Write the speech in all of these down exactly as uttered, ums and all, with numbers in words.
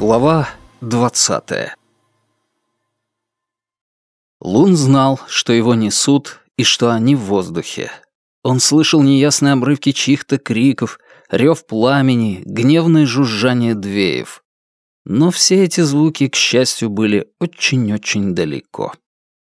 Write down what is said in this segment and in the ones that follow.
Глава двадцатая. Лун знал, что его несут и что они в воздухе. Он слышал неясные обрывки чьих-то криков, рев пламени, гневное жужжание двеев. Но все эти звуки, к счастью, были очень-очень далеко.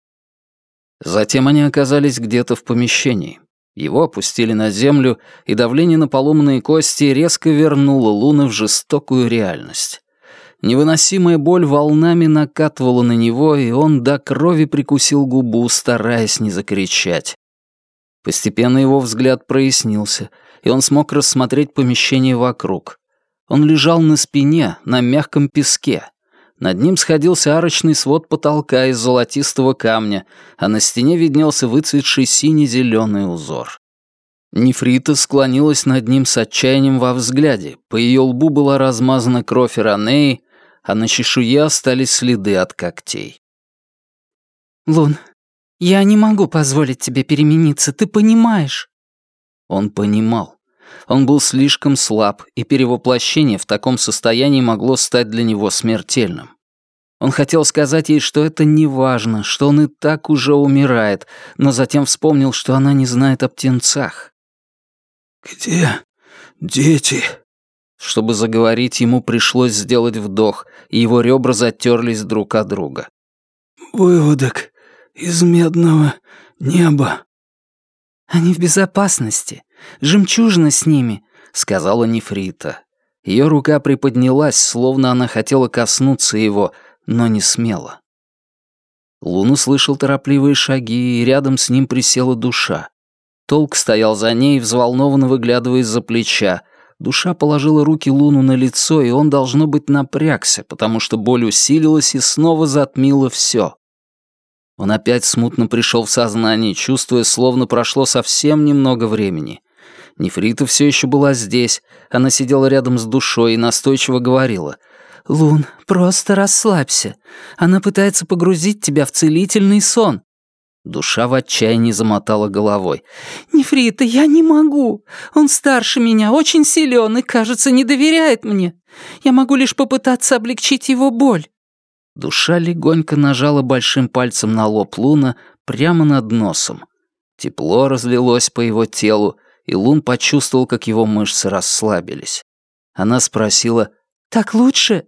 Затем они оказались где-то в помещении. Его опустили на землю, и давление на поломанные кости резко вернуло Луна в жестокую реальность. Невыносимая боль волнами накатывала на него, и он до крови прикусил губу, стараясь не закричать. Постепенно его взгляд прояснился, и он смог рассмотреть помещение вокруг. Он лежал на спине, на мягком песке. Над ним сходился арочный свод потолка из золотистого камня, а на стене виднелся выцветший сине-зеленый узор. Нефрита склонилась над ним с отчаянием во взгляде, по ее лбу была размазана кровь Иронеи, а на чешуе остались следы от когтей. «Лун, я не могу позволить тебе перемениться, ты понимаешь?» Он понимал. Он был слишком слаб, и перевоплощение в таком состоянии могло стать для него смертельным. Он хотел сказать ей, что это не важно, что он и так уже умирает, но затем вспомнил, что она не знает о птенцах. «Где дети?» Чтобы заговорить, ему пришлось сделать вдох, и его ребра затерлись друг от друга. «Выводок из медного неба». «Они в безопасности. Жемчужина с ними», — сказала Нефрита. Ее рука приподнялась, словно она хотела коснуться его, но не смела. Лун услышал торопливые шаги, и рядом с ним присела душа. Толк стоял за ней, взволнованно выглядывая из-за плеча. Душа положила руки Луну на лицо, и он, должно быть, напрягся, потому что боль усилилась и снова затмила все. Он опять смутно пришел в сознание, чувствуя, словно прошло совсем немного времени. Нефрита все еще была здесь. Она сидела рядом с душой и настойчиво говорила: «Лун, просто расслабься. Она пытается погрузить тебя в целительный сон». Душа в отчаянии замотала головой. «Нефрита, я не могу. Он старше меня, очень силен и, кажется, не доверяет мне. Я могу лишь попытаться облегчить его боль». Душа легонько нажала большим пальцем на лоб Луна прямо над носом. Тепло разлилось по его телу, и Лун почувствовал, как его мышцы расслабились. Она спросила: «Так лучше?»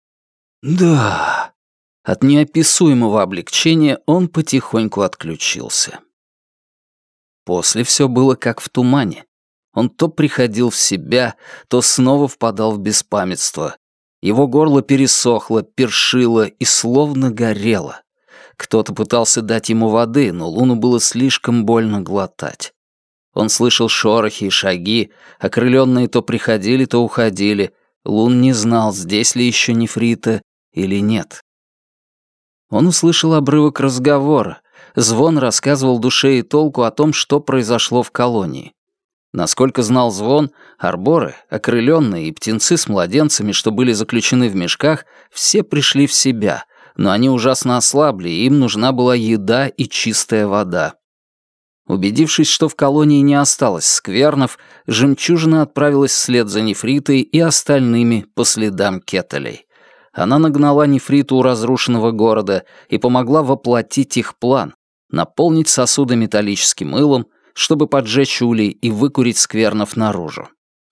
«Да». От неописуемого облегчения он потихоньку отключился. После все было как в тумане. Он то приходил в себя, то снова впадал в беспамятство. Его горло пересохло, першило и словно горело. Кто-то пытался дать ему воды, но Луну было слишком больно глотать. Он слышал шорохи и шаги, окрыленные то приходили, то уходили. Лун не знал, здесь ли еще Нефрита или нет. Он услышал обрывок разговора. Звон рассказывал душе и толку о том, что произошло в колонии. Насколько знал Звон, арборы, окрыленные и птенцы с младенцами, что были заключены в мешках, все пришли в себя, но они ужасно ослабли, и им нужна была еда и чистая вода. Убедившись, что в колонии не осталось сквернов, жемчужина отправилась вслед за Нефритой и остальными по следам Кетелей. Она нагнала Нефриту у разрушенного города и помогла воплотить их план — наполнить сосуды металлическим мылом, чтобы поджечь улей и выкурить сквернов наружу.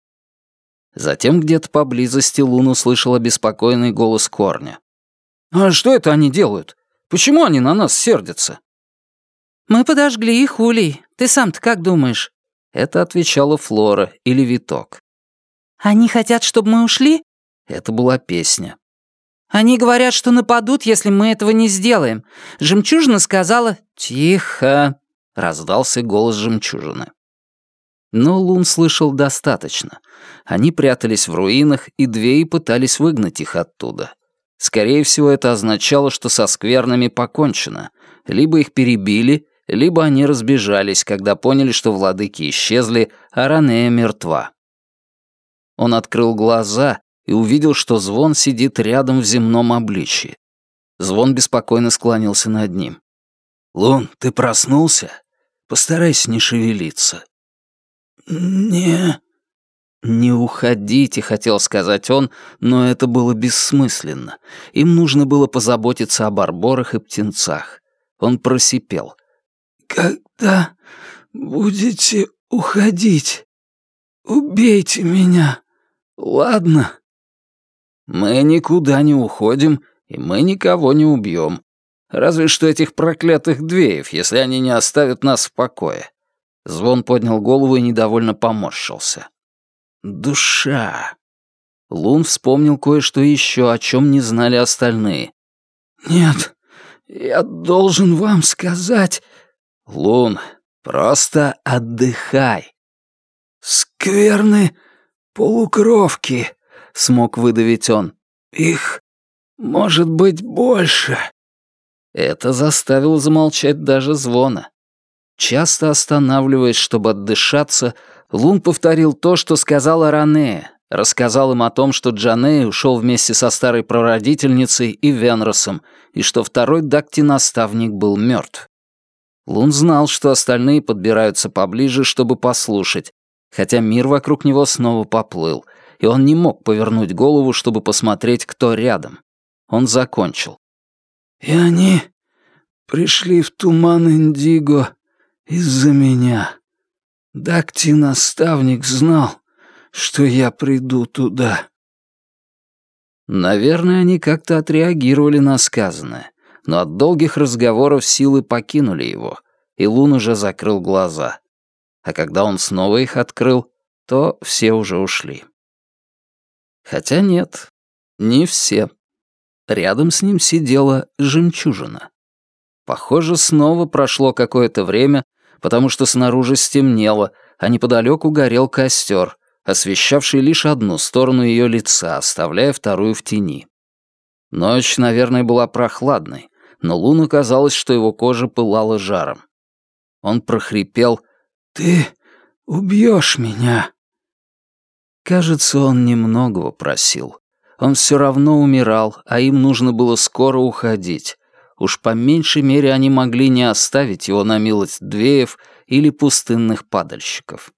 Затем где-то поблизости Лун услышал обеспокоенный голос Корня. «А что это они делают? Почему они на нас сердятся?» «Мы подожгли их улей. Ты сам-то как думаешь?» Это отвечала Флора или Виток. «Они хотят, чтобы мы ушли?» Это была песня. «Они говорят, что нападут, если мы этого не сделаем. Жемчужина сказала...» «Тихо!» — раздался голос жемчужины. Но Лун слышал достаточно. Они прятались в руинах, и две и пытались выгнать их оттуда. Скорее всего, это означало, что со сквернами покончено. Либо их перебили, либо они разбежались, когда поняли, что владыки исчезли, а Ранея мертва. Он открыл глаза и увидел, что Звон сидит рядом в земном обличье. Звон беспокойно склонился над ним. «Лун, ты проснулся? Постарайся не шевелиться». «Не...» «Не уходите», — хотел сказать он, но это было бессмысленно. Им нужно было позаботиться о барборах и птенцах. Он просипел. «Когда будете уходить, убейте меня, ладно?» «Мы никуда не уходим, и мы никого не убьем. Разве что этих проклятых двеев, если они не оставят нас в покое». Звон поднял голову и недовольно поморщился. «Душа». Лун вспомнил кое-что еще, о чем не знали остальные. «Нет, я должен вам сказать...» «Лун, просто отдыхай». «Скверны полукровки», — смог выдавить он. «Их может быть больше». Это заставило замолчать даже Звона. Часто останавливаясь, чтобы отдышаться, Лун повторил то, что сказала Ранея, рассказал им о том, что Джаней ушел вместе со старой прародительницей и Венросом, и что второй Дакти-наставник был мертв. Лун знал, что остальные подбираются поближе, чтобы послушать, хотя мир вокруг него снова поплыл, и он не мог повернуть голову, чтобы посмотреть, кто рядом. Он закончил. «И они пришли в туман Индиго из-за меня. Дакти-наставник знал, что я приду туда». Наверное, они как-то отреагировали на сказанное, но от долгих разговоров силы покинули его, и Лун уже закрыл глаза. А когда он снова их открыл, то все уже ушли. Хотя нет, не все. Рядом с ним сидела жемчужина. Похоже, снова прошло какое-то время, потому что снаружи стемнело, а неподалеку горел костер, освещавший лишь одну сторону ее лица, оставляя вторую в тени. Ночь, наверное, была прохладной, но Луну казалось, что его кожа пылала жаром. Он прохрипел: «Ты убьешь меня». Кажется, он немногого просил. Он все равно умирал, а им нужно было скоро уходить. Уж по меньшей мере они могли не оставить его на милость двеев или пустынных падальщиков.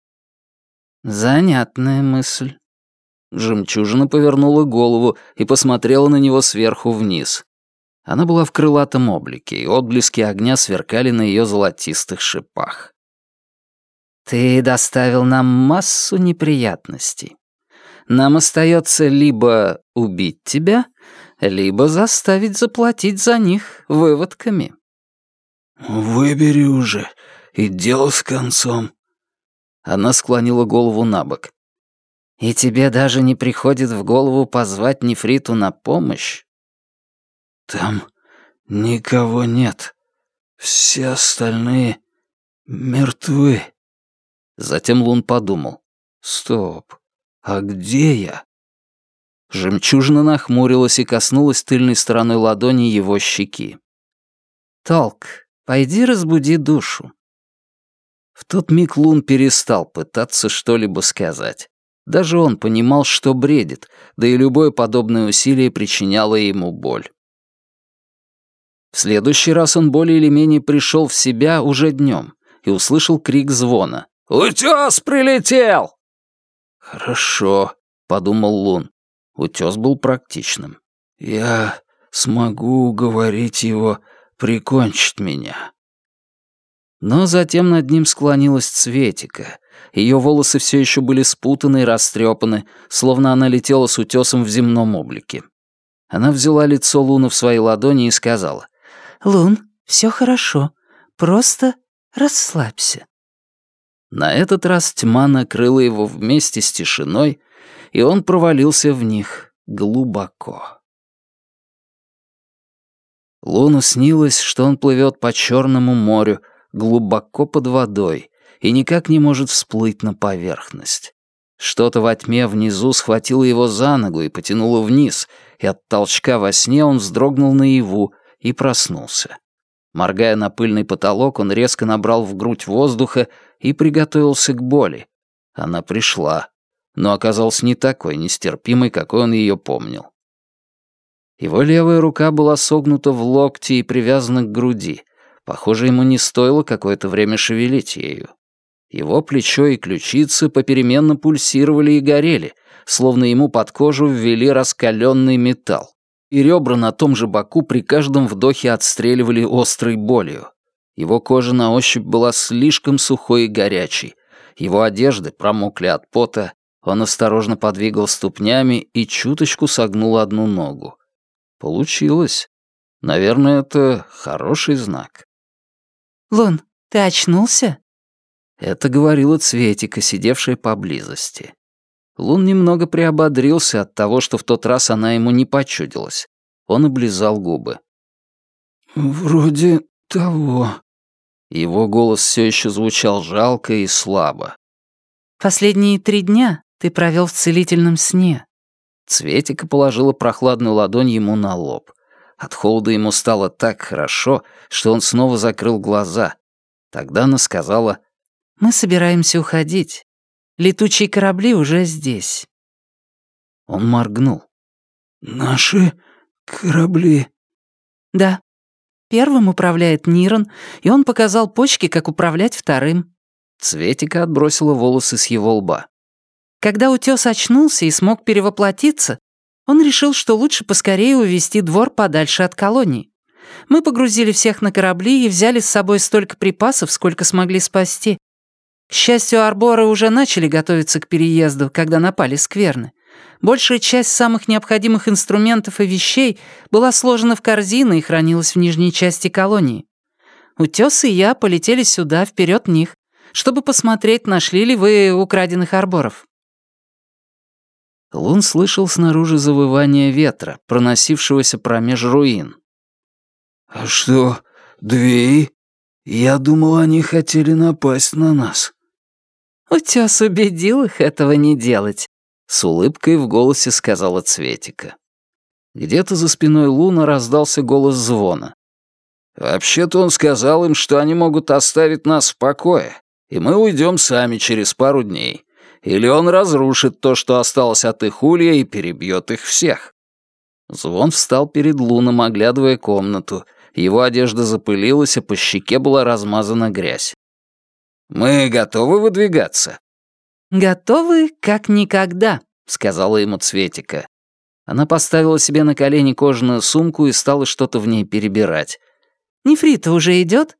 Занятная мысль. Жемчужина повернула голову и посмотрела на него сверху вниз. Она была в крылатом облике, и отблески огня сверкали на ее золотистых шипах. «Ты доставил нам массу неприятностей. Нам остается либо убить тебя, либо заставить заплатить за них выводками». «Выбери уже, и дело с концом». Она склонила голову на бок. «И тебе даже не приходит в голову позвать Нефриту на помощь?» «Там никого нет. Все остальные мертвы». Затем Лун подумал. «Стоп, а где я?» Жемчужина нахмурилась и коснулась тыльной стороной ладони его щеки. «Толк, пойди разбуди душу». В тот миг Лун перестал пытаться что-либо сказать. Даже он понимал, что бредит, да и любое подобное усилие причиняло ему боль. В следующий раз он более или менее пришел в себя уже днем и услышал крик Звона. «Утес прилетел!» «Хорошо», — подумал Лун. Утес был практичным. «Я смогу уговорить его прикончить меня». Но затем над ним склонилась Цветика. Ее волосы все еще были спутаны и растрепаны, словно она летела с утесом в земном облике. Она взяла лицо Луна в свои ладони и сказала: «Лун, все хорошо. Просто расслабься». На этот раз тьма накрыла его вместе с тишиной, и он провалился в них глубоко. Луну снилось, что он плывет по Черному морю, глубоко под водой, и никак не может всплыть на поверхность. Что-то во тьме внизу схватило его за ногу и потянуло вниз, и от толчка во сне он вздрогнул наяву и проснулся. Моргая на пыльный потолок, он резко набрал в грудь воздуха и приготовился к боли. Она пришла, но оказалась не такой нестерпимой, какой он ее помнил. Его левая рука была согнута в локте и привязана к груди. Похоже, ему не стоило какое-то время шевелить ею. Его плечо и ключицы попеременно пульсировали и горели, словно ему под кожу ввели раскаленный металл, и ребра на том же боку при каждом вдохе отстреливали острой болью. Его кожа на ощупь была слишком сухой и горячей, его одежды промокли от пота, он осторожно подвигал ступнями и чуточку согнул одну ногу. Получилось. Наверное, это хороший знак. «Лун, ты очнулся?» Это говорила Цветика, сидевшая поблизости. Лун немного приободрился от того, что в тот раз она ему не почудилась. Он облизал губы. «Вроде того». Его голос все еще звучал жалко и слабо. «Последние три дня ты провел в целительном сне». Цветика положила прохладную ладонь ему на лоб. От холода ему стало так хорошо, что он снова закрыл глаза. Тогда она сказала: «Мы собираемся уходить. Летучие корабли уже здесь». Он моргнул. «Наши корабли?» «Да. Первым управляет Нирон, и он показал почке, как управлять вторым». Цветика отбросила волосы с его лба. Когда утёс очнулся и смог перевоплотиться, он решил, что лучше поскорее увести двор подальше от колонии. Мы погрузили всех на корабли и взяли с собой столько припасов, сколько смогли спасти. К счастью, арборы уже начали готовиться к переезду, когда напали скверны. Большая часть самых необходимых инструментов и вещей была сложена в корзины и хранилась в нижней части колонии. Утёс и я полетели сюда, вперед них, чтобы посмотреть, нашли ли вы украденных арборов. Лун слышал снаружи завывание ветра, проносившегося промеж руин. «А что, двери? Я думал, они хотели напасть на нас». «Утёс убедил их этого не делать», — с улыбкой в голосе сказала Цветика. Где-то за спиной Луна раздался голос Звона. «Вообще-то он сказал им, что они могут оставить нас в покое, и мы уйдем сами через пару дней. Или он разрушит то, что осталось от их улья, и перебьет их всех». Звон встал перед Луном, оглядывая комнату. Его одежда запылилась, а по щеке была размазана грязь. «Мы готовы выдвигаться?» «Готовы, как никогда», — сказала ему Цветика. Она поставила себе на колени кожаную сумку и стала что-то в ней перебирать. «Нефрита уже идет?»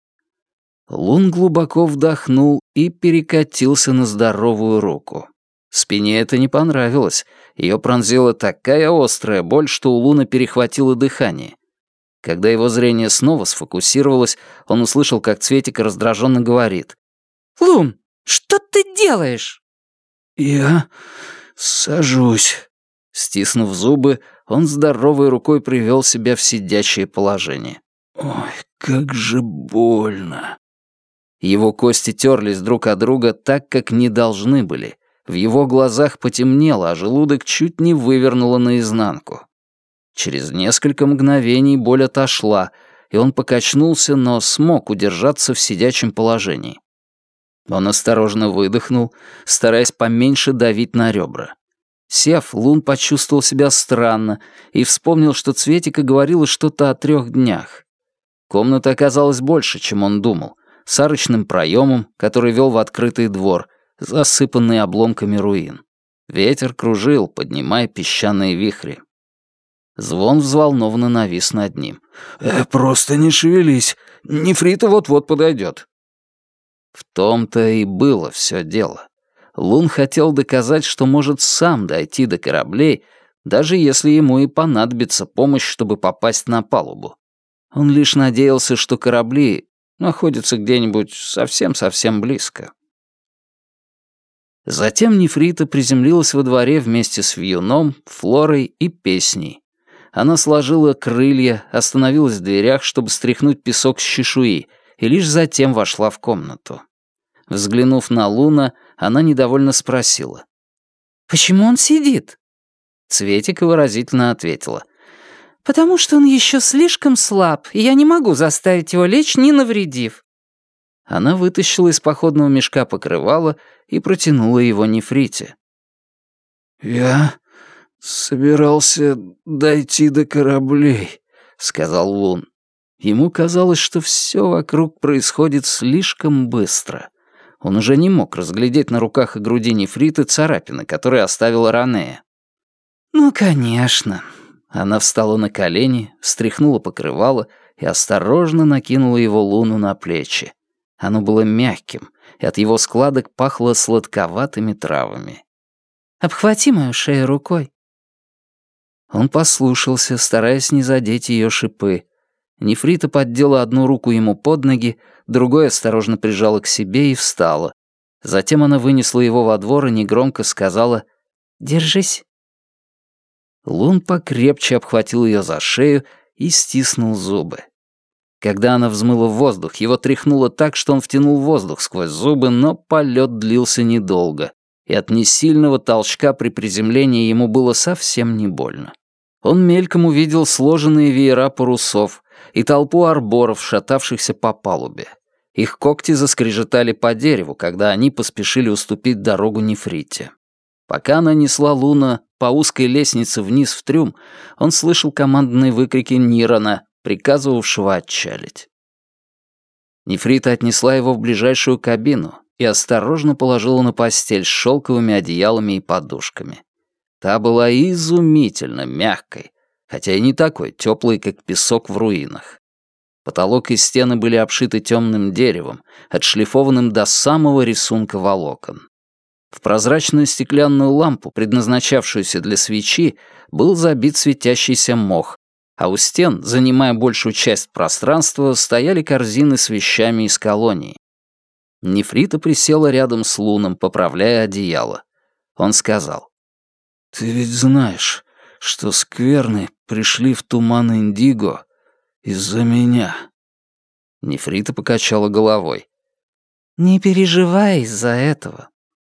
Лун глубоко вдохнул и перекатился на здоровую руку. Спине это не понравилось. Ее пронзила такая острая боль, что у Луна перехватило дыхание. Когда его зрение снова сфокусировалось, он услышал, как Цветика раздраженно говорит: «Лун, что ты делаешь?» «Я сажусь». Стиснув зубы, он здоровой рукой привел себя в сидячее положение. «Ой, как же больно». Его кости терлись друг от друга так, как не должны были. В его глазах потемнело, а желудок чуть не вывернуло наизнанку. Через несколько мгновений боль отошла, и он покачнулся, но смог удержаться в сидячем положении. Он осторожно выдохнул, стараясь поменьше давить на ребра. Сев, Лун почувствовал себя странно и вспомнил, что Цветика говорила что-то о трех днях. Комната оказалась больше, чем он думал, с арочным проемом, который вел в открытый двор, засыпанный обломками руин. Ветер кружил, поднимая песчаные вихри. Звон взволнованно навис над ним. «Э, «Просто не шевелись. Нефрита вот-вот подойдет». В том-то и было все дело. Лун хотел доказать, что может сам дойти до кораблей, даже если ему и понадобится помощь, чтобы попасть на палубу. Он лишь надеялся, что корабли находятся где-нибудь совсем-совсем близко. Затем Нефрита приземлилась во дворе вместе с Вьюном, Флорой и Песней. Она сложила крылья, остановилась в дверях, чтобы стряхнуть песок с чешуи, и лишь затем вошла в комнату. Взглянув на Луна, она недовольно спросила: «Почему он сидит?» Цветика выразительно ответила: «Потому что он еще слишком слаб, и я не могу заставить его лечь, не навредив». Она вытащила из походного мешка покрывало и протянула его Нефрите. «Я собирался дойти до кораблей», — сказал Лун. Ему казалось, что все вокруг происходит слишком быстро. Он уже не мог разглядеть на руках и груди нефриты царапины, которые оставила Ранея. «Ну, конечно». Она встала на колени, встряхнула покрывало и осторожно накинула его Луну на плечи. Оно было мягким, и от его складок пахло сладковатыми травами. «Обхвати мою шею рукой». Он послушался, стараясь не задеть ее шипы. Нефрита поддела одну руку ему под ноги, другой осторожно прижала к себе и встала. Затем она вынесла его во двор и негромко сказала «Держись». Лун покрепче обхватил ее за шею и стиснул зубы. Когда она взмыла в воздух, его тряхнуло так, что он втянул воздух сквозь зубы, но полет длился недолго, и от несильного толчка при приземлении ему было совсем не больно. Он мельком увидел сложенные веера парусов и толпу арборов, шатавшихся по палубе. Их когти заскрежетали по дереву, когда они поспешили уступить дорогу Нефрите. Пока она несла Луна по узкой лестнице вниз в трюм, он слышал командные выкрики Нирана, приказывавшего отчалить. Нефрита отнесла его в ближайшую кабину и осторожно положила на постель с шелковыми одеялами и подушками. Та была изумительно мягкой, хотя и не такой теплой, как песок в руинах. Потолок и стены были обшиты темным деревом, отшлифованным до самого рисунка волокон. В прозрачную стеклянную лампу, предназначавшуюся для свечи, был забит светящийся мох, а у стен, занимая большую часть пространства, стояли корзины с вещами из колонии. Нефрита присела рядом с Луном, поправляя одеяло. Он сказал: «Ты ведь знаешь, что скверны пришли в туман Индиго из-за меня». Нефрита покачала головой. «Не переживай из-за этого».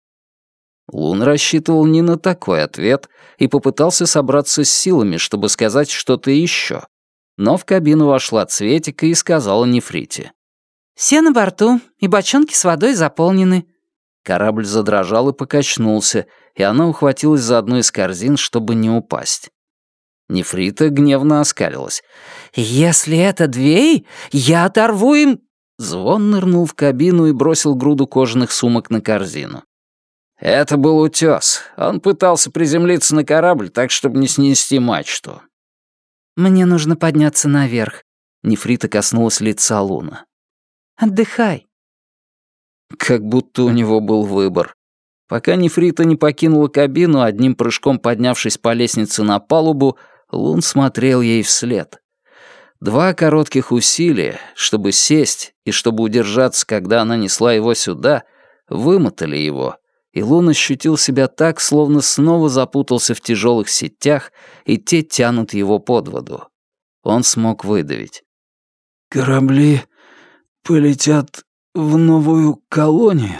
Лун рассчитывал не на такой ответ и попытался собраться с силами, чтобы сказать что-то еще. Но в кабину вошла Цветика и сказала Нефрите: «Все на борту, и бочонки с водой заполнены». Корабль задрожал и покачнулся, и она ухватилась за одну из корзин, чтобы не упасть. Нефрита гневно оскалилась. «Если это Двей, я оторву им...» Звон нырнул в кабину и бросил груду кожаных сумок на корзину. Это был утёс. Он пытался приземлиться на корабль так, чтобы не снести мачту. «Мне нужно подняться наверх». Нефрита коснулась лица Луна. «Отдыхай». Как будто у него был выбор. Пока Нефрита не покинула кабину, одним прыжком поднявшись по лестнице на палубу, Лун смотрел ей вслед. Два коротких усилия, чтобы сесть и чтобы удержаться, когда она несла его сюда, вымотали его, и Лун ощутил себя так, словно снова запутался в тяжелых сетях, и те тянут его под воду. Он смог выдавить: «Корабли полетят в новую колонию?»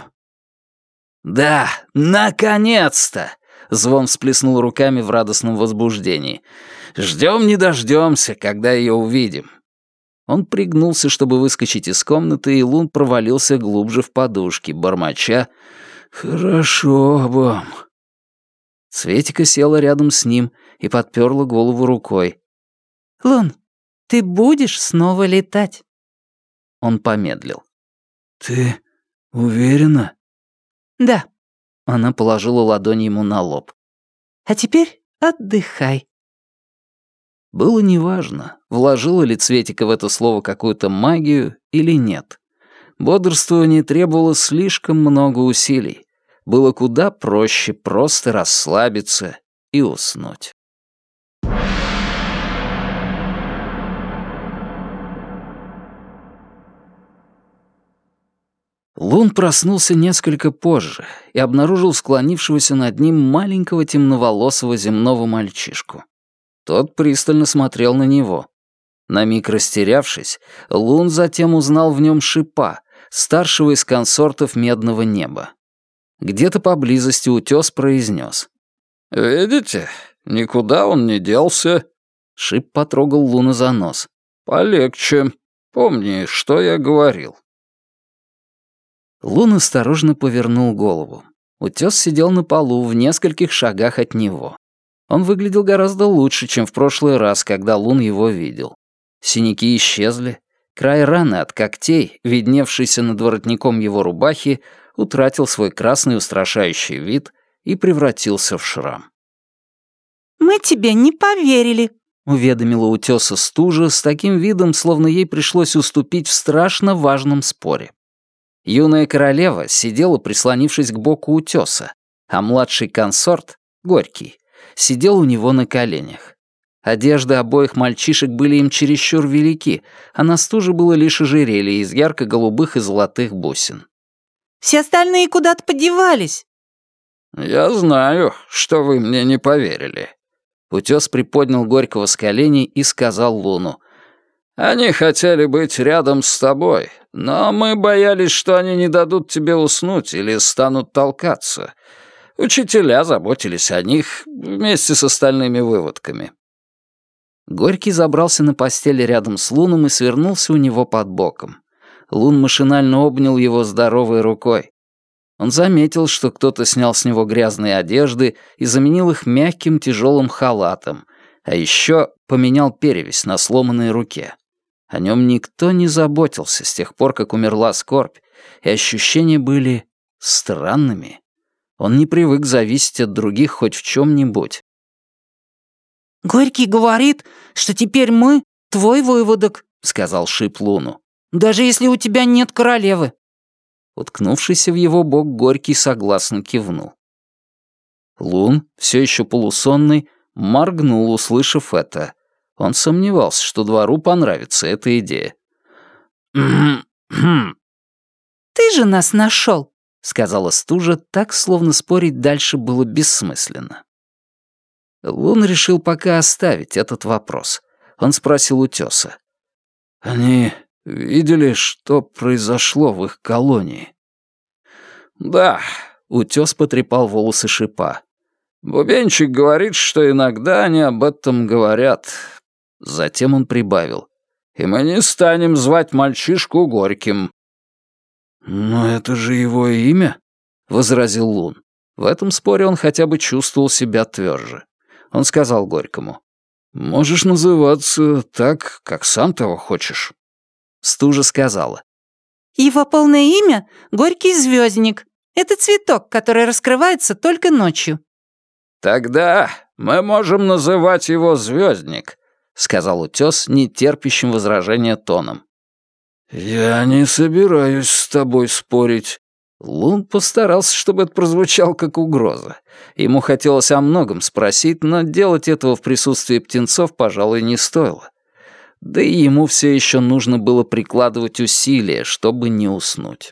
«Да, наконец-то!» — Звон всплеснул руками в радостном возбуждении. «Ждем не дождемся, когда ее увидим». Он пригнулся, чтобы выскочить из комнаты, и Лун провалился глубже в подушки, бормоча: «Хорошо вам». Цветика села рядом с ним и подперла голову рукой. «Лун, ты будешь снова летать?» Он помедлил. «Ты уверена?» «Да». Она положила ладонь ему на лоб. «А теперь отдыхай». Было неважно, вложила ли Цветика в это слово какую-то магию или нет. Бодрствование требовало слишком много усилий. Было куда проще просто расслабиться и уснуть. Лун проснулся несколько позже и обнаружил склонившегося над ним маленького темноволосого земного мальчишку. Тот пристально смотрел на него. На миг растерявшись, Лун затем узнал в нем Шипа, старшего из консортов Медного Неба. Где-то поблизости утёс произнес: «Видите, никуда он не делся». Шип потрогал Луна за нос. «Полегче. Помни, что я говорил». Лун осторожно повернул голову. Утёс сидел на полу в нескольких шагах от него. Он выглядел гораздо лучше, чем в прошлый раз, когда Лун его видел. Синяки исчезли. Край раны от когтей, видневшийся над воротником его рубахи, утратил свой красный устрашающий вид и превратился в шрам. «Мы тебе не поверили», — уведомила утёса стужа с таким видом, словно ей пришлось уступить в страшно важном споре. Юная королева сидела, прислонившись к боку утёса, а младший консорт, Горький, сидел у него на коленях. Одежды обоих мальчишек были им чересчур велики, а на стуже было лишь ожерелье из ярко-голубых и золотых бусин. «Все остальные куда-то подевались». «Я знаю, что вы мне не поверили». Утёс приподнял Горького с коленей и сказал Луну: «Они хотели быть рядом с тобой, но мы боялись, что они не дадут тебе уснуть или станут толкаться. Учителя заботились о них вместе с остальными выводками». Горький забрался на постель рядом с Луном и свернулся у него под боком. Лун машинально обнял его здоровой рукой. Он заметил, что кто-то снял с него грязные одежды и заменил их мягким тяжелым халатом, а еще поменял перевязь на сломанной руке. О нем никто не заботился с тех пор, как умерла скорбь, и ощущения были странными. Он не привык зависеть от других хоть в чем-нибудь. «Горький говорит, что теперь мы твой выводок», — сказал Шип Луну. «даже если у тебя нет королевы». Уткнувшийся в его бок, Горький согласно кивнул. Лун, все еще полусонный, моргнул, услышав это. Он сомневался, что двору понравится эта идея. «Ты же нас нашел», — сказала стужа, так, словно спорить дальше было бессмысленно. Лун решил пока оставить этот вопрос. Он спросил утёса: «Они видели, что произошло в их колонии?» «Да», — утёс потрепал волосы Шипа. «Бубенчик говорит, что иногда они об этом говорят». Затем он прибавил: «И мы не станем звать мальчишку Горьким». «Но это же его имя», — возразил Лун. В этом споре он хотя бы чувствовал себя твёрже. Он сказал Горькому: «Можешь называться так, как сам того хочешь». Стужа сказала: «Его полное имя — Горький звездник. Это цветок, который раскрывается только ночью». «Тогда мы можем называть его Звездник», — сказал утёс, нетерпящим возражения тоном. «Я не собираюсь с тобой спорить». Лун постарался, чтобы это прозвучало как угроза. Ему хотелось о многом спросить, но делать этого в присутствии птенцов, пожалуй, не стоило. Да и ему все еще нужно было прикладывать усилия, чтобы не уснуть.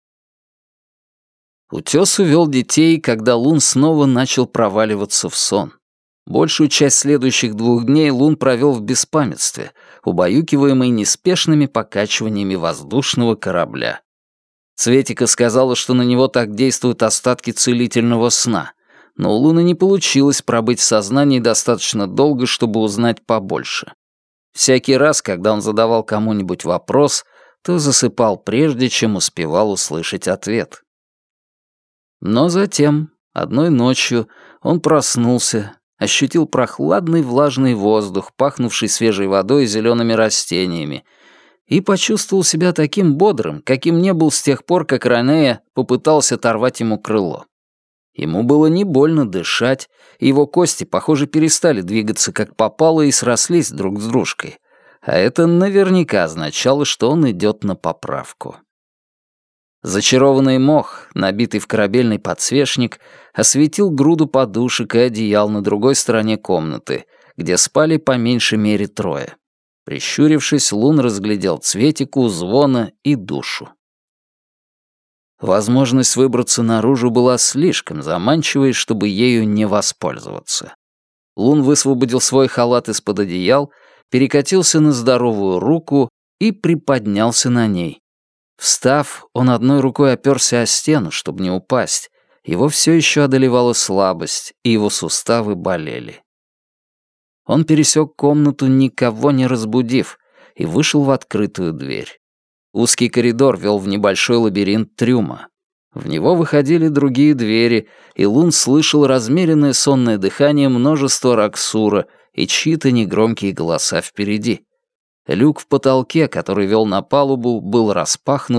Утес увел детей, когда Лун снова начал проваливаться в сон. Большую часть следующих двух дней Лун провел в беспамятстве, убаюкиваемый неспешными покачиваниями воздушного корабля. Цветика сказала, что на него так действуют остатки целительного сна, но у Луны не получилось пробыть в сознании достаточно долго, чтобы узнать побольше. Всякий раз, когда он задавал кому-нибудь вопрос, то засыпал прежде, чем успевал услышать ответ. Но затем, одной ночью, он проснулся, ощутил прохладный влажный воздух, пахнувший свежей водой и зелеными растениями, и почувствовал себя таким бодрым, каким не был с тех пор, как Ранея попытался оторвать ему крыло. Ему было не больно дышать, и его кости, похоже, перестали двигаться как попало и срослись друг с дружкой, а это наверняка означало, что он идет на поправку. Зачарованный мох, набитый в корабельный подсвечник, осветил груду подушек и одеял на другой стороне комнаты, где спали по меньшей мере трое. Прищурившись, Лун разглядел Цветику, Звона и Душу. Возможность выбраться наружу была слишком заманчивой, чтобы ею не воспользоваться. Лун высвободил свой халат из-под одеял, перекатился на здоровую руку и приподнялся на ней. Встав, он одной рукой оперся о стену, чтобы не упасть. Его все еще одолевала слабость, и его суставы болели. Он пересек комнату, никого не разбудив, и вышел в открытую дверь. Узкий коридор вел в небольшой лабиринт трюма. В него выходили другие двери, и Лун слышал размеренное сонное дыхание множества Раксура и чьи-то негромкие голоса впереди. Люк в потолке, который вел на палубу, был распахнут,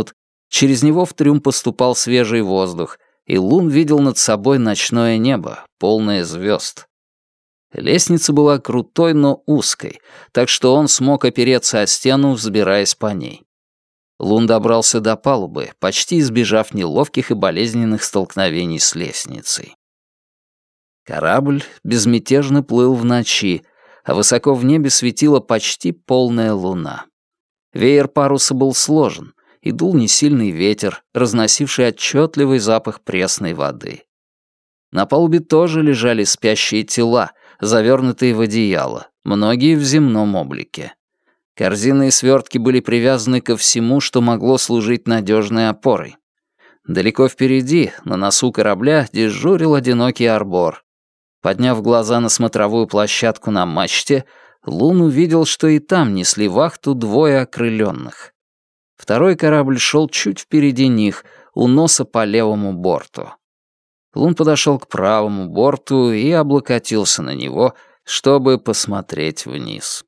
Через него в трюм поступал свежий воздух, и Лун видел над собой ночное небо, полное звезд. Лестница была крутой, но узкой, так что он смог опереться о стену, взбираясь по ней. Лун добрался до палубы, почти избежав неловких и болезненных столкновений с лестницей. Корабль безмятежно плыл в ночи, а высоко в небе светила почти полная луна. Веер паруса был сложен, и дул несильный ветер, разносивший отчетливый запах пресной воды. На палубе тоже лежали спящие тела, завернутые в одеяло, многие в земном облике. Корзины и свертки были привязаны ко всему, что могло служить надежной опорой. Далеко впереди, на носу корабля, дежурил одинокий арбор. Подняв глаза на смотровую площадку на мачте, Лун увидел, что и там несли вахту двое окрыленных. Второй корабль шел чуть впереди них, у носа по левому борту. Лун подошел к правому борту и облокотился на него, чтобы посмотреть вниз.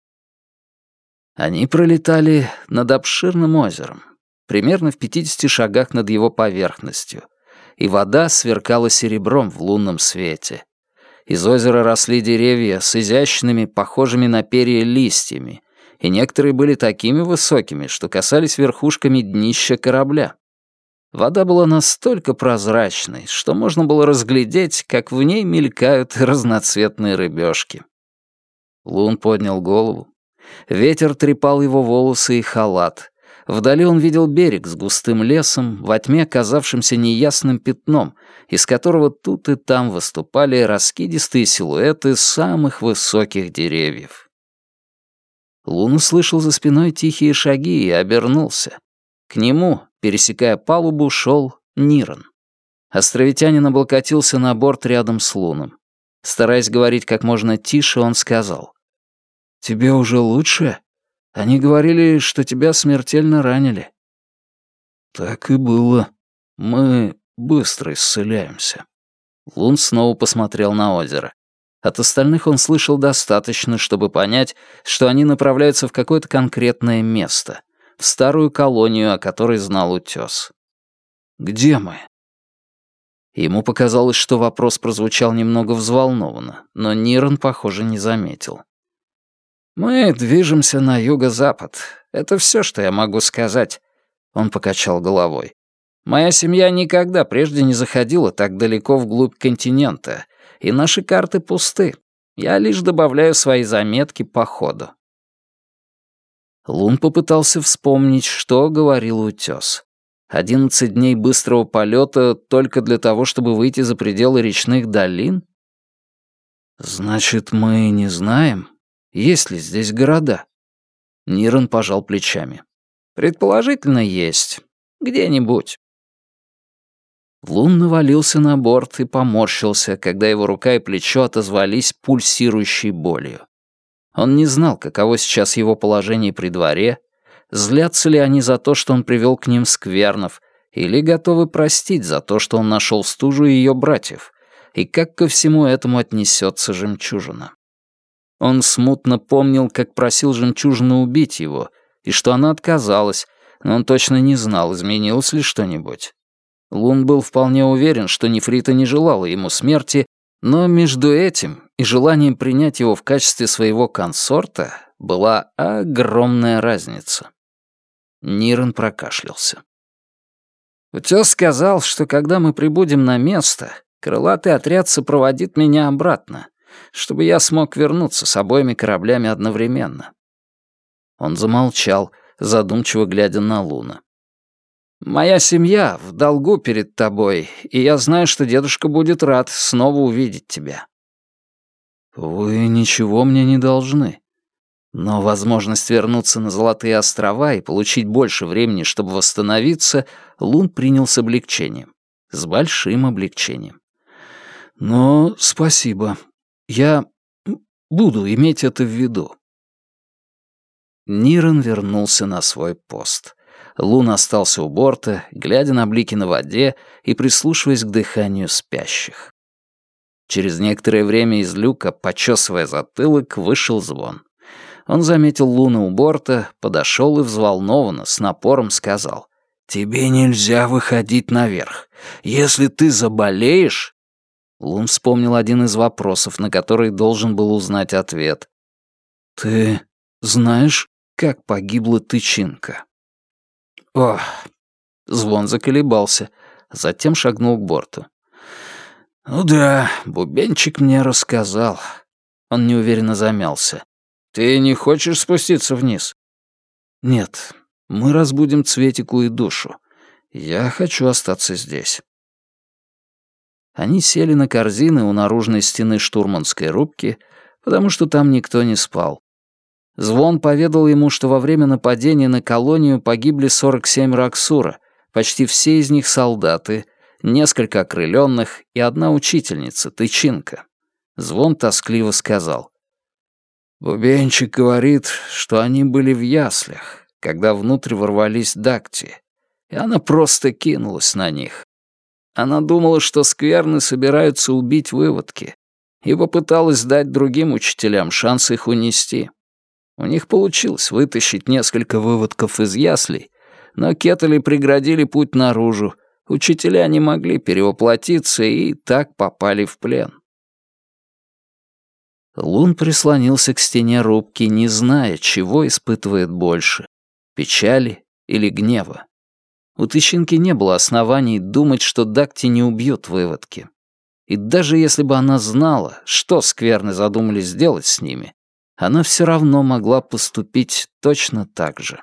Они пролетали над обширным озером, примерно в пятидесяти шагах над его поверхностью, и вода сверкала серебром в лунном свете. Из озера росли деревья с изящными, похожими на перья листьями, и некоторые были такими высокими, что касались верхушками днища корабля. Вода была настолько прозрачной, что можно было разглядеть, как в ней мелькают разноцветные рыбешки. Лун поднял голову. Ветер трепал его волосы и халат. Вдали он видел берег с густым лесом, во тьме казавшимся неясным пятном, из которого тут и там выступали раскидистые силуэты самых высоких деревьев. Лун услышал за спиной тихие шаги и обернулся. К нему, пересекая палубу, шел Ниран. Островитянин облокотился на борт рядом с Луном. Стараясь говорить как можно тише, он сказал: «Тебе уже лучше? Они говорили, что тебя смертельно ранили». «Так и было. Мы быстро исцеляемся». Лун снова посмотрел на озеро. От остальных он слышал достаточно, чтобы понять, что они направляются в какое-то конкретное место, в старую колонию, о которой знал утёс. «Где мы?» Ему показалось, что вопрос прозвучал немного взволнованно, но Ниран, похоже, не заметил. «Мы движемся на юго-запад. Это все, что я могу сказать», — он покачал головой. «Моя семья никогда прежде не заходила так далеко вглубь континента, и наши карты пусты. Я лишь добавляю свои заметки по ходу». Лун попытался вспомнить, что говорил утёс. Одиннадцать дней быстрого полета только для того, чтобы выйти за пределы речных долин? «Значит, мы не знаем, есть ли здесь города?» Ниран пожал плечами. «Предположительно, есть. Где-нибудь». Лун навалился на борт и поморщился, когда его рука и плечо отозвались пульсирующей болью. Он не знал, каково сейчас его положение при дворе, злятся ли они за то, что он привел к ним сквернов, или готовы простить за то, что он нашел стужу и ее братьев, и как ко всему этому отнесется жемчужина. Он смутно помнил, как просил жемчужину убить его, и что она отказалась, но он точно не знал, изменилось ли что-нибудь. Лун был вполне уверен, что Нефрита не желала ему смерти, но между этим и желанием принять его в качестве своего консорта была огромная разница. Ниран прокашлялся. «Утёс сказал, что когда мы прибудем на место, крылатый отряд сопроводит меня обратно, чтобы я смог вернуться с обоими кораблями одновременно». Он замолчал, задумчиво глядя на Луна. «Моя семья в долгу перед тобой, и я знаю, что дедушка будет рад снова увидеть тебя». «Вы ничего мне не должны. Но возможность вернуться на Золотые острова и получить больше времени, чтобы восстановиться, Лун принял с облегчением. С большим облегчением. Но спасибо. Я буду иметь это в виду». Ниран вернулся на свой пост. Лун остался у борта, глядя на блики на воде и прислушиваясь к дыханию спящих. Через некоторое время из люка, почесывая затылок, вышел звон. Он заметил Луна у борта, подошел и взволнованно, с напором сказал: «Тебе нельзя выходить наверх. Если ты заболеешь...» Лун вспомнил один из вопросов, на который должен был узнать ответ. «Ты знаешь, как погибла тычинка?» «Ох...» Звон заколебался, затем шагнул к борту. «Ну да, бубенчик мне рассказал». Он неуверенно замялся. «Ты не хочешь спуститься вниз?» «Нет, мы разбудим Цветику и Душу. Я хочу остаться здесь». Они сели на корзины у наружной стены штурманской рубки, потому что там никто не спал. Звон поведал ему, что во время нападения на колонию погибли сорок семь Раксура, почти все из них солдаты, несколько окрылённых и одна учительница, тычинка. Звон тоскливо сказал. «Бубенчик говорит, что они были в яслях, когда внутрь ворвались дакти, и она просто кинулась на них. Она думала, что скверны собираются убить выводки, и попыталась дать другим учителям шанс их унести. У них получилось вытащить несколько выводков из яслей, но кетали преградили путь наружу, учителя не могли перевоплотиться и так попали в плен». Лун прислонился к стене рубки, не зная, чего испытывает больше — печали или гнева. У тычинки не было оснований думать, что дакти не убьют выводки. И даже если бы она знала, что скверны задумались сделать с ними, она все равно могла поступить точно так же.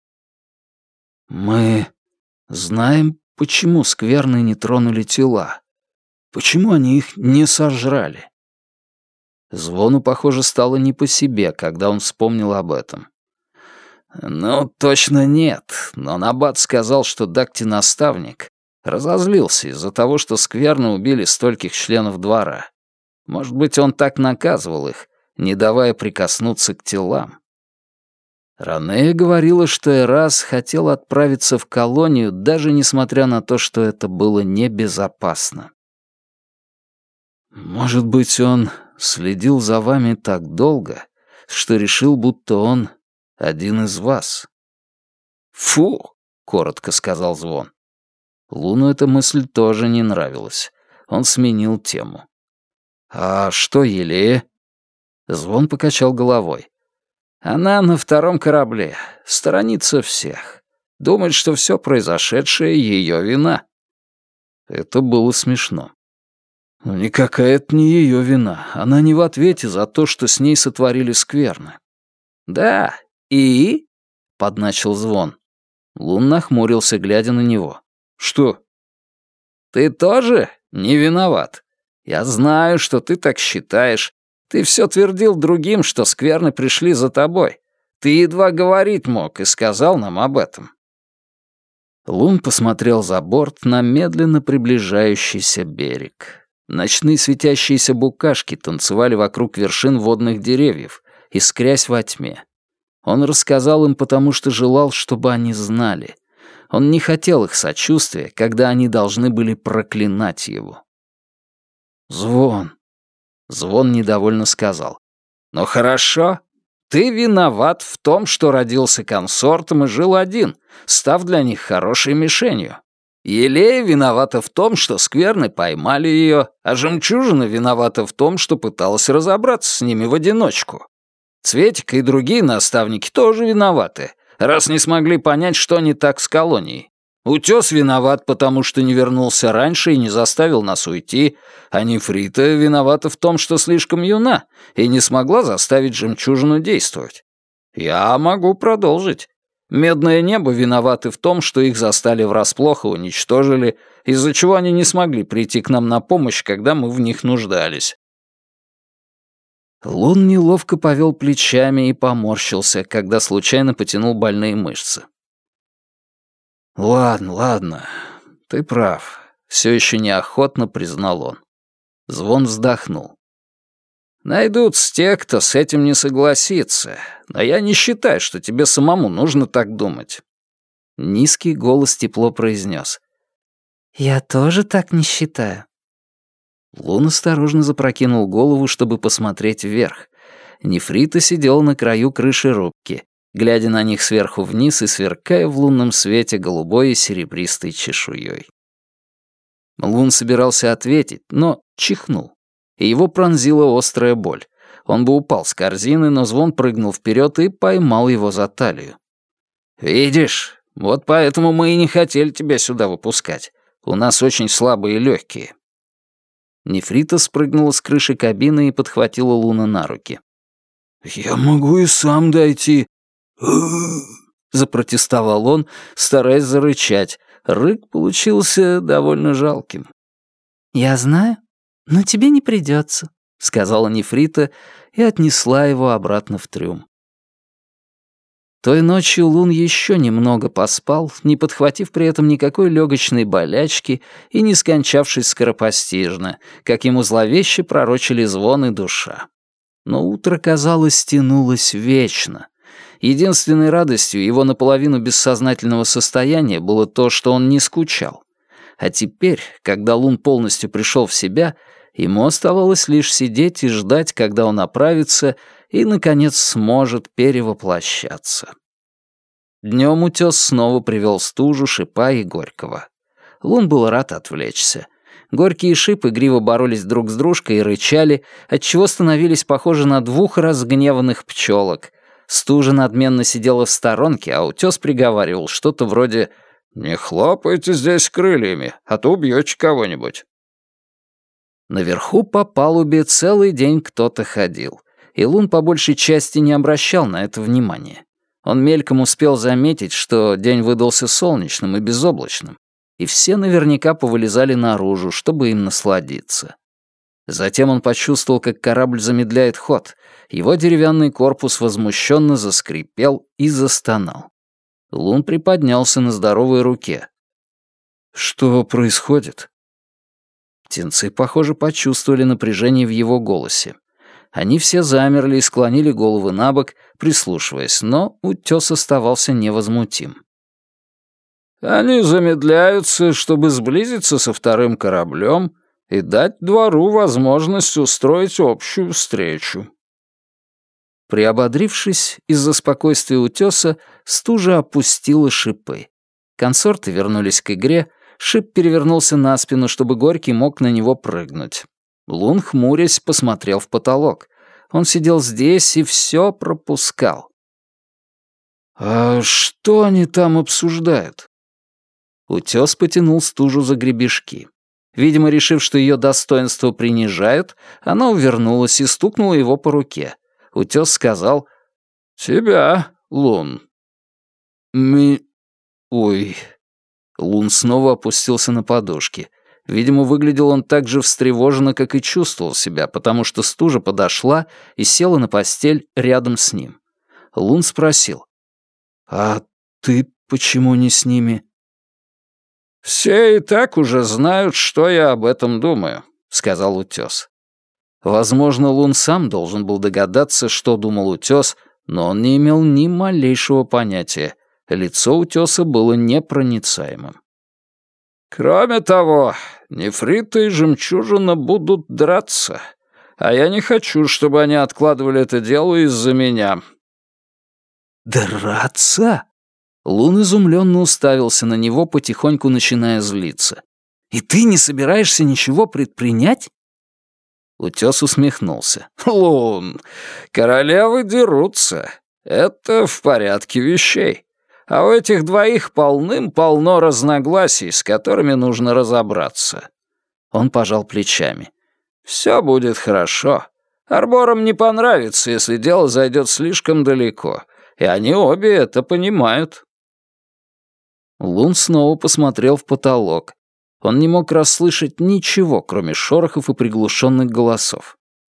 «Мы знаем, почему скверны не тронули тела. Почему они их не сожрали?» Звону, похоже, стало не по себе, когда он вспомнил об этом. «Ну, точно нет, но Набат сказал, что Дакти-наставник разозлился из-за того, что скверно убили стольких членов двора. Может быть, он так наказывал их, не давая прикоснуться к телам. Ранея говорила, что Эрас хотел отправиться в колонию, даже несмотря на то, что это было небезопасно. Может быть, он следил за вами так долго, что решил, будто он один из вас. «Фу!» — коротко сказал Звон. Луну эта мысль тоже не нравилась. Он сменил тему. «А что Елея?» Звон покачал головой. «Она на втором корабле, сторонится всех. Думает, что все произошедшее — ее вина». Это было смешно. Но никакая это не ее вина. Она не в ответе за то, что с ней сотворили скверны. «Да, и?» — подначил Звон. Лун нахмурился, глядя на него. «Что?» «Ты тоже не виноват. Я знаю, что ты так считаешь. Ты все твердил другим, что скверны пришли за тобой. Ты едва говорить мог и сказал нам об этом». Лун посмотрел за борт на медленно приближающийся берег. Ночные светящиеся букашки танцевали вокруг вершин водных деревьев, искрясь во тьме. Он рассказал им, потому что желал, чтобы они знали. Он не хотел их сочувствия, когда они должны были проклинать его. «Звон!» Звон недовольно сказал. «Ну хорошо, ты виноват в том, что родился консортом и жил один, став для них хорошей мишенью. Елея виновата в том, что скверны поймали ее, а жемчужина виновата в том, что пыталась разобраться с ними в одиночку. Цветик и другие наставники тоже виноваты, раз не смогли понять, что не так с колонией. Утес виноват, потому что не вернулся раньше и не заставил нас уйти, а Нефрита виновата в том, что слишком юна и не смогла заставить жемчужину действовать. Я могу продолжить. Медное небо виноваты в том, что их застали врасплох и уничтожили, из-за чего они не смогли прийти к нам на помощь, когда мы в них нуждались». Лун неловко повел плечами и поморщился, когда случайно потянул больные мышцы. «Ладно, ладно, ты прав», — все еще неохотно признал он. Звон вздохнул. «Найдутся те, кто с этим не согласится, но я не считаю, что тебе самому нужно так думать». Низкий голос тепло произнес. «Я тоже так не считаю». Лун осторожно запрокинул голову, чтобы посмотреть вверх. Нефрита сидела на краю крыши рубки. глядя на них сверху вниз и сверкая в лунном свете голубой и серебристой чешуей. Лун собирался ответить, но чихнул, и его пронзила острая боль. Он бы упал с корзины, но Звон прыгнул вперед и поймал его за талию. «Видишь, вот поэтому мы и не хотели тебя сюда выпускать. У нас очень слабые легкие». Нефрита спрыгнула с крыши кабины и подхватила Луна на руки. «Я могу и сам дойти», — запротестовал он, стараясь зарычать. Рык получился довольно жалким. «Я знаю, но тебе не придется», — сказала Нефрита и отнесла его обратно в трюм. Той ночью Лун еще немного поспал, не подхватив при этом никакой легочной болячки и не скончавшись скоропостижно, как ему зловеще пророчили Звон и душа. Но утро, казалось, тянулось вечно. Единственной радостью его наполовину бессознательного состояния было то, что он не скучал. А теперь, когда Лун полностью пришел в себя, ему оставалось лишь сидеть и ждать, когда он оправится и, наконец, сможет перевоплощаться. Днем утес снова привел Стужу, Шипа и Горького. Лун был рад отвлечься. Горький и Шип игриво боролись друг с дружкой и рычали, отчего становились похожи на двух разгневанных пчелок. Стужа надменно сидела в сторонке, а утес приговаривал что-то вроде «Не хлопайте здесь крыльями, а то убьете кого-нибудь». Наверху по палубе целый день кто-то ходил, и Лун по большей части не обращал на это внимания. Он мельком успел заметить, что день выдался солнечным и безоблачным, и все наверняка повылезали наружу, чтобы им насладиться. Затем он почувствовал, как корабль замедляет ход. Его деревянный корпус возмущенно заскрипел и застонал. Лун приподнялся на здоровой руке. «Что происходит?» Птенцы, похоже, почувствовали напряжение в его голосе. Они все замерли и склонили головы на бок, прислушиваясь, но утес оставался невозмутим. «Они замедляются, чтобы сблизиться со вторым кораблем и дать двору возможность устроить общую встречу». Приободрившись из-за спокойствия утеса, Стужа опустила шипы. Консорты вернулись к игре, Шип перевернулся на спину, чтобы Горький мог на него прыгнуть. Лун, хмурясь, посмотрел в потолок. Он сидел здесь и все пропускал. «А что они там обсуждают?» Утес потянул Стужу за гребешки. Видимо, решив, что ее достоинство принижают, она увернулась и стукнула его по руке. Утес сказал «Тебя, Лун». «Ми... Ой...» Лун снова опустился на подушки. Видимо, выглядел он так же встревоженно, как и чувствовал себя, потому что Стужа подошла и села на постель рядом с ним. Лун спросил: «А ты почему не с ними?» «Все и так уже знают, что я об этом думаю», — сказал утес. Возможно, Лун сам должен был догадаться, что думал утес, но он не имел ни малейшего понятия. Лицо утеса было непроницаемым. «Кроме того, Нефрита и Жемчужина будут драться, а я не хочу, чтобы они откладывали это дело из-за меня». «Драться?» Лун изумленно уставился на него, потихоньку начиная злиться. «И ты не собираешься ничего предпринять?» Утес усмехнулся. «Лун, королевы дерутся. Это в порядке вещей. А у этих двоих полным-полно разногласий, с которыми нужно разобраться». Он пожал плечами. «Все будет хорошо. Арборам не понравится, если дело зайдет слишком далеко, и они обе это понимают». Лун снова посмотрел в потолок. Он не мог расслышать ничего, кроме шорохов и приглушенных голосов.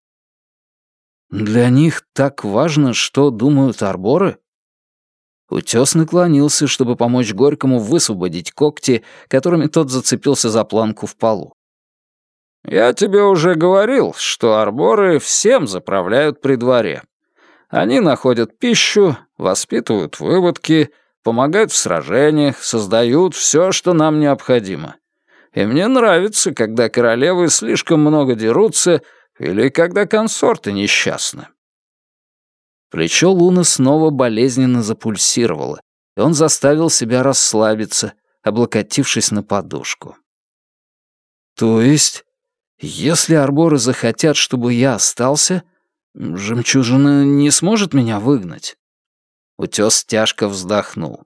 «Для них так важно, что думают арборы?» Утес наклонился, чтобы помочь Горькому высвободить когти, которыми тот зацепился за планку в полу. «Я тебе уже говорил, что арборы всем заправляют при дворе. Они находят пищу, воспитывают выводки, помогают в сражениях, создают все, что нам необходимо. И мне нравится, когда королевы слишком много дерутся или когда консорты несчастны». Плечо Луны снова болезненно запульсировало, и он заставил себя расслабиться, облокотившись на подушку. «То есть, если арборы захотят, чтобы я остался, жемчужина не сможет меня выгнать?» Утёс тяжко вздохнул.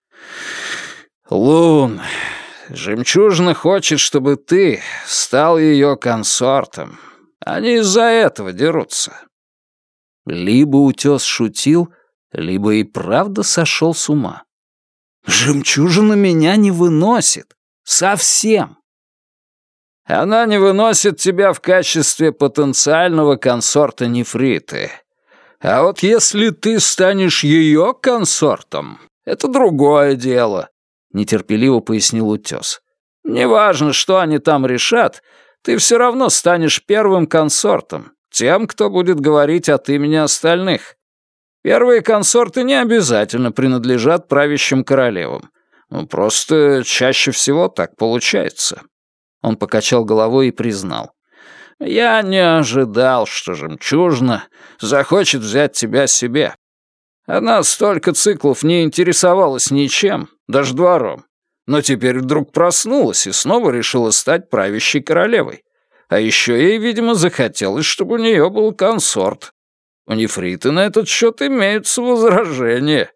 «Лун, жемчужина хочет, чтобы ты стал её консортом. Они из-за этого дерутся». Либо Утёс шутил, либо и правда сошёл с ума. «Жемчужина меня не выносит. Совсем». «Она не выносит тебя в качестве потенциального консорта Нефриты. А вот если ты станешь ее консортом, это другое дело», — нетерпеливо пояснил Утёс. «Неважно, что они там решат, ты все равно станешь первым консортом, тем, кто будет говорить от имени остальных. Первые консорты не обязательно принадлежат правящим королевам. Просто чаще всего так получается». Он покачал головой и признал. «Я не ожидал, что жемчужина захочет взять тебя себе. Она столько циклов не интересовалась ничем, даже двором. Но теперь вдруг проснулась и снова решила стать правящей королевой. А еще ей, видимо, захотелось, чтобы у нее был консорт. У Нефриты на этот счет имеются возражения».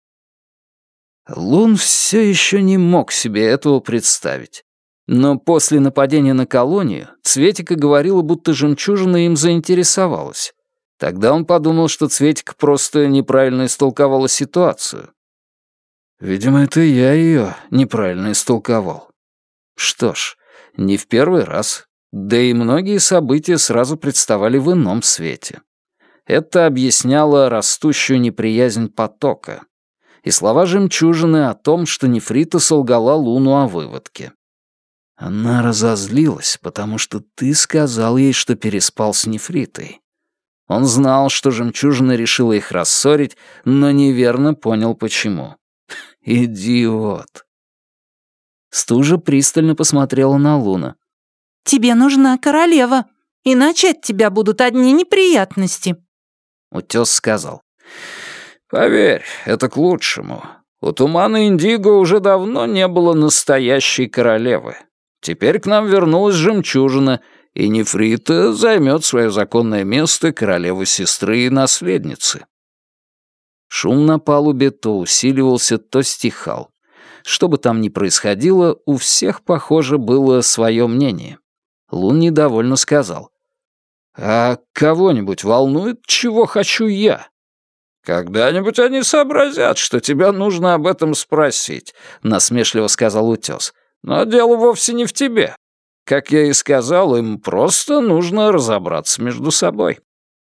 Лун все еще не мог себе этого представить. Но после нападения на колонию Цветика говорила, будто жемчужина им заинтересовалась. Тогда он подумал, что Цветика просто неправильно истолковала ситуацию. Видимо, это я ее неправильно истолковал. Что ж, не в первый раз, да и многие события сразу представали в ином свете. Это объясняло растущую неприязнь потока и слова жемчужины о том, что Нефрита солгала Луну о выводке. Она разозлилась, потому что ты сказал ей, что переспал с Нефритой. Он знал, что жемчужина решила их рассорить, но неверно понял, почему. Идиот. Стужа пристально посмотрела на Луна. «Тебе нужна королева, иначе от тебя будут одни неприятности». Утёс сказал. «Поверь, это к лучшему. У Тумана Индиго уже давно не было настоящей королевы. Теперь к нам вернулась жемчужина, и Нефрита займет свое законное место королевы-сестры и наследницы». Шум на палубе то усиливался, то стихал. Что бы там ни происходило, у всех, похоже, было свое мнение. Лун недовольно сказал. «А кого-нибудь волнует, чего хочу я?» «Когда-нибудь они сообразят, что тебя нужно об этом спросить», — насмешливо сказал Утёс. «Но дело вовсе не в тебе. Как я и сказал, им просто нужно разобраться между собой».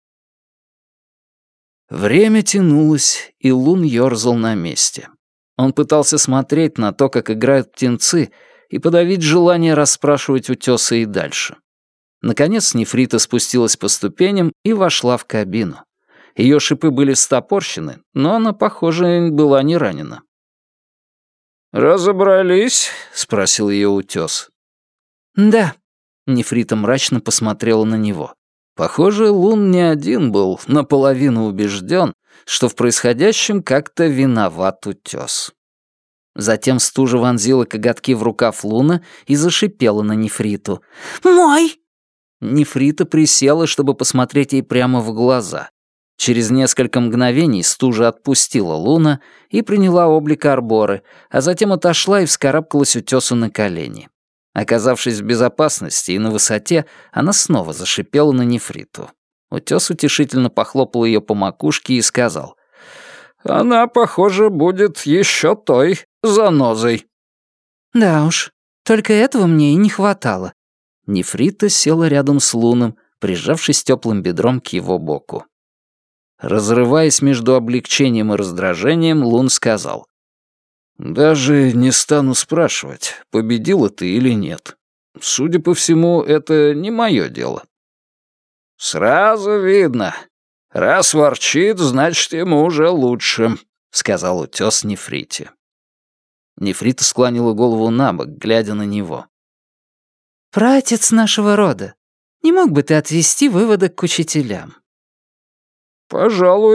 Время тянулось, и Лун ёрзал на месте. Он пытался смотреть на то, как играют птенцы, и подавить желание расспрашивать Утёса и дальше. Наконец Нефрита спустилась по ступеням и вошла в кабину. Её шипы были встопорщены, но она, похоже, была не ранена. «Разобрались?» — спросил её Утёс. «Да». Нефрита мрачно посмотрела на него. Похоже, Лун не один был наполовину убежден, что в происходящем как-то виноват Утёс. Затем стужа вонзила коготки в рукав Луна и зашипела на Нефриту. «Мой!» Нефрита присела, чтобы посмотреть ей прямо в глаза. Через несколько мгновений стужа отпустила Луна и приняла облик Арборы, а затем отошла и вскарабкалась Утёсу на колени. Оказавшись в безопасности и на высоте, она снова зашипела на Нефриту. Утёс утешительно похлопал её по макушке и сказал: «Она, похоже, будет ещё той занозой». «Да уж, только этого мне и не хватало». Нефрита села рядом с Луном, прижавшись тёплым бедром к его боку. Разрываясь между облегчением и раздражением, Лун сказал: «Даже не стану спрашивать, победила ты или нет. Судя по всему, это не мое дело». «Сразу видно. Раз ворчит, значит, ему уже лучше», — сказал Утёс Нефрите. Нефрита склонила голову набок, глядя на него. «Пратец нашего рода, не мог бы ты отвести выводок к учителям?» «Пожалуй,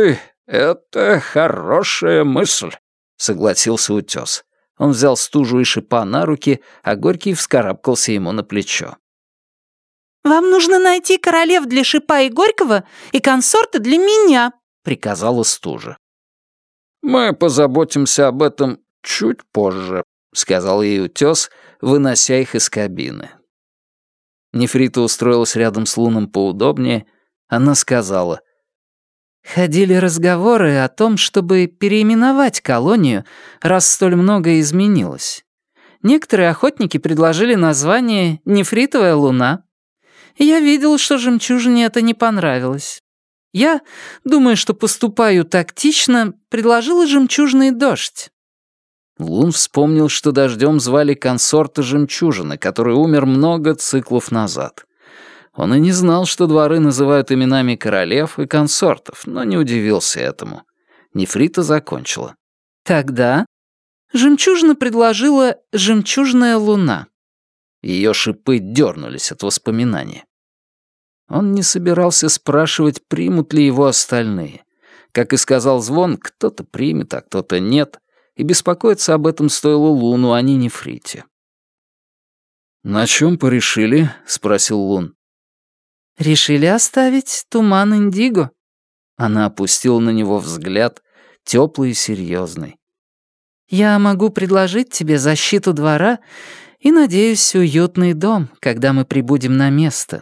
«Это хорошая мысль», — согласился утес. Он взял стужу и шипа на руки, а Горький вскарабкался ему на плечо. «Вам нужно найти королев для шипа и Горького и консорта для меня», — приказала стужа. «Мы позаботимся об этом чуть позже», — сказал ей утес, вынося их из кабины. Нефрита устроилась рядом с Луном поудобнее. Она сказала: «Ходили разговоры о том, чтобы переименовать колонию, раз столь многое изменилось. Некоторые охотники предложили название «Нефритовая луна». Я видел, что жемчужине это не понравилось. Я, думая, что поступаю тактично, предложила жемчужный дождь». Лун вспомнил, что дождем звали консорта жемчужины, который умер много циклов назад. Он и не знал, что дворы называют именами королев и консортов, но не удивился этому. Нефрита закончила. «Тогда жемчужина предложила «Жемчужная луна». Ее шипы дернулись от воспоминания. Он не собирался спрашивать, примут ли его остальные. Как и сказал Звон, кто-то примет, а кто-то нет, и беспокоиться об этом стоило Луну, а не Нефрите. «На чем порешили?» — спросил Лун. «Решили оставить туман Индиго». Она опустила на него взгляд, теплый и серьезный. «Я могу предложить тебе защиту двора и, надеюсь, уютный дом, когда мы прибудем на место».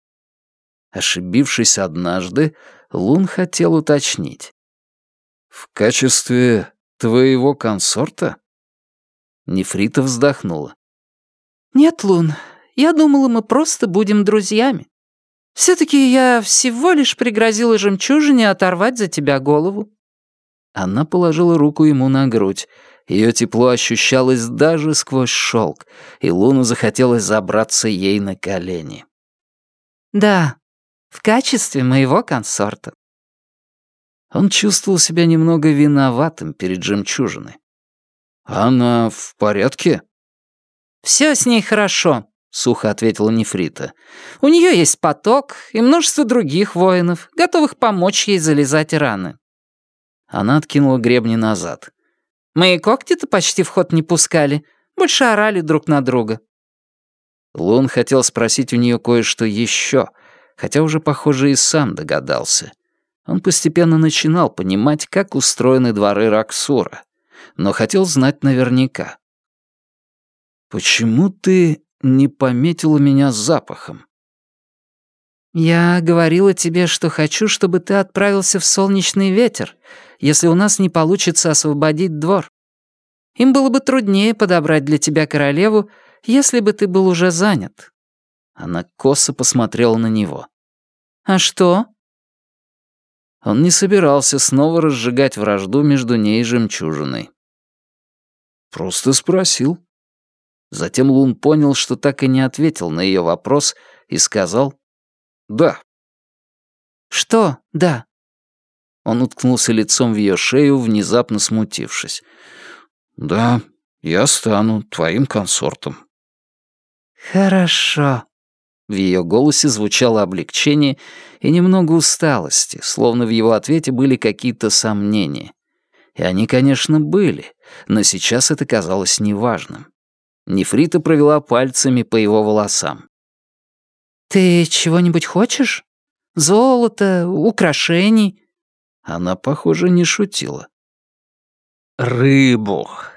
Ошибившись однажды, Лун хотел уточнить. «В качестве твоего консорта?» Нефрита вздохнула. «Нет, Лун, я думала, мы просто будем друзьями. Все-таки я всего лишь пригрозила жемчужине оторвать за тебя голову». Она положила руку ему на грудь. Ее тепло ощущалось даже сквозь шелк, и Луну захотелось забраться ей на колени. «Да, в качестве моего консорта». Он чувствовал себя немного виноватым перед жемчужиной. «Она в порядке?» «Все с ней хорошо», — сухо ответила Нефрита. «У нее есть поток и множество других воинов, готовых помочь ей залезать раны». Она откинула гребни назад. «Мы и когти-то почти в ход не пускали, больше орали друг на друга». Лун хотел спросить у нее кое-что еще, хотя уже, похоже, и сам догадался. Он постепенно начинал понимать, как устроены дворы Раксура, но хотел знать наверняка. «Почему ты не пометила меня запахом?» «Я говорила тебе, что хочу, чтобы ты отправился в солнечный ветер, если у нас не получится освободить двор. Им было бы труднее подобрать для тебя королеву, если бы ты был уже занят». Она косо посмотрела на него. «А что?» Он не собирался снова разжигать вражду между ней и жемчужиной. «Просто спросил». Затем Лун понял, что так и не ответил на ее вопрос, и сказал «да». «Что «да»?» Он уткнулся лицом в ее шею, внезапно смутившись. «Да, я стану твоим консортом». «Хорошо». В ее голосе звучало облегчение и немного усталости, словно в его ответе были какие-то сомнения. И они, конечно, были, но сейчас это казалось неважным. Нефрита провела пальцами по его волосам. «Ты чего-нибудь хочешь? Золота, украшений?» Она, похоже, не шутила. «Рыбу»,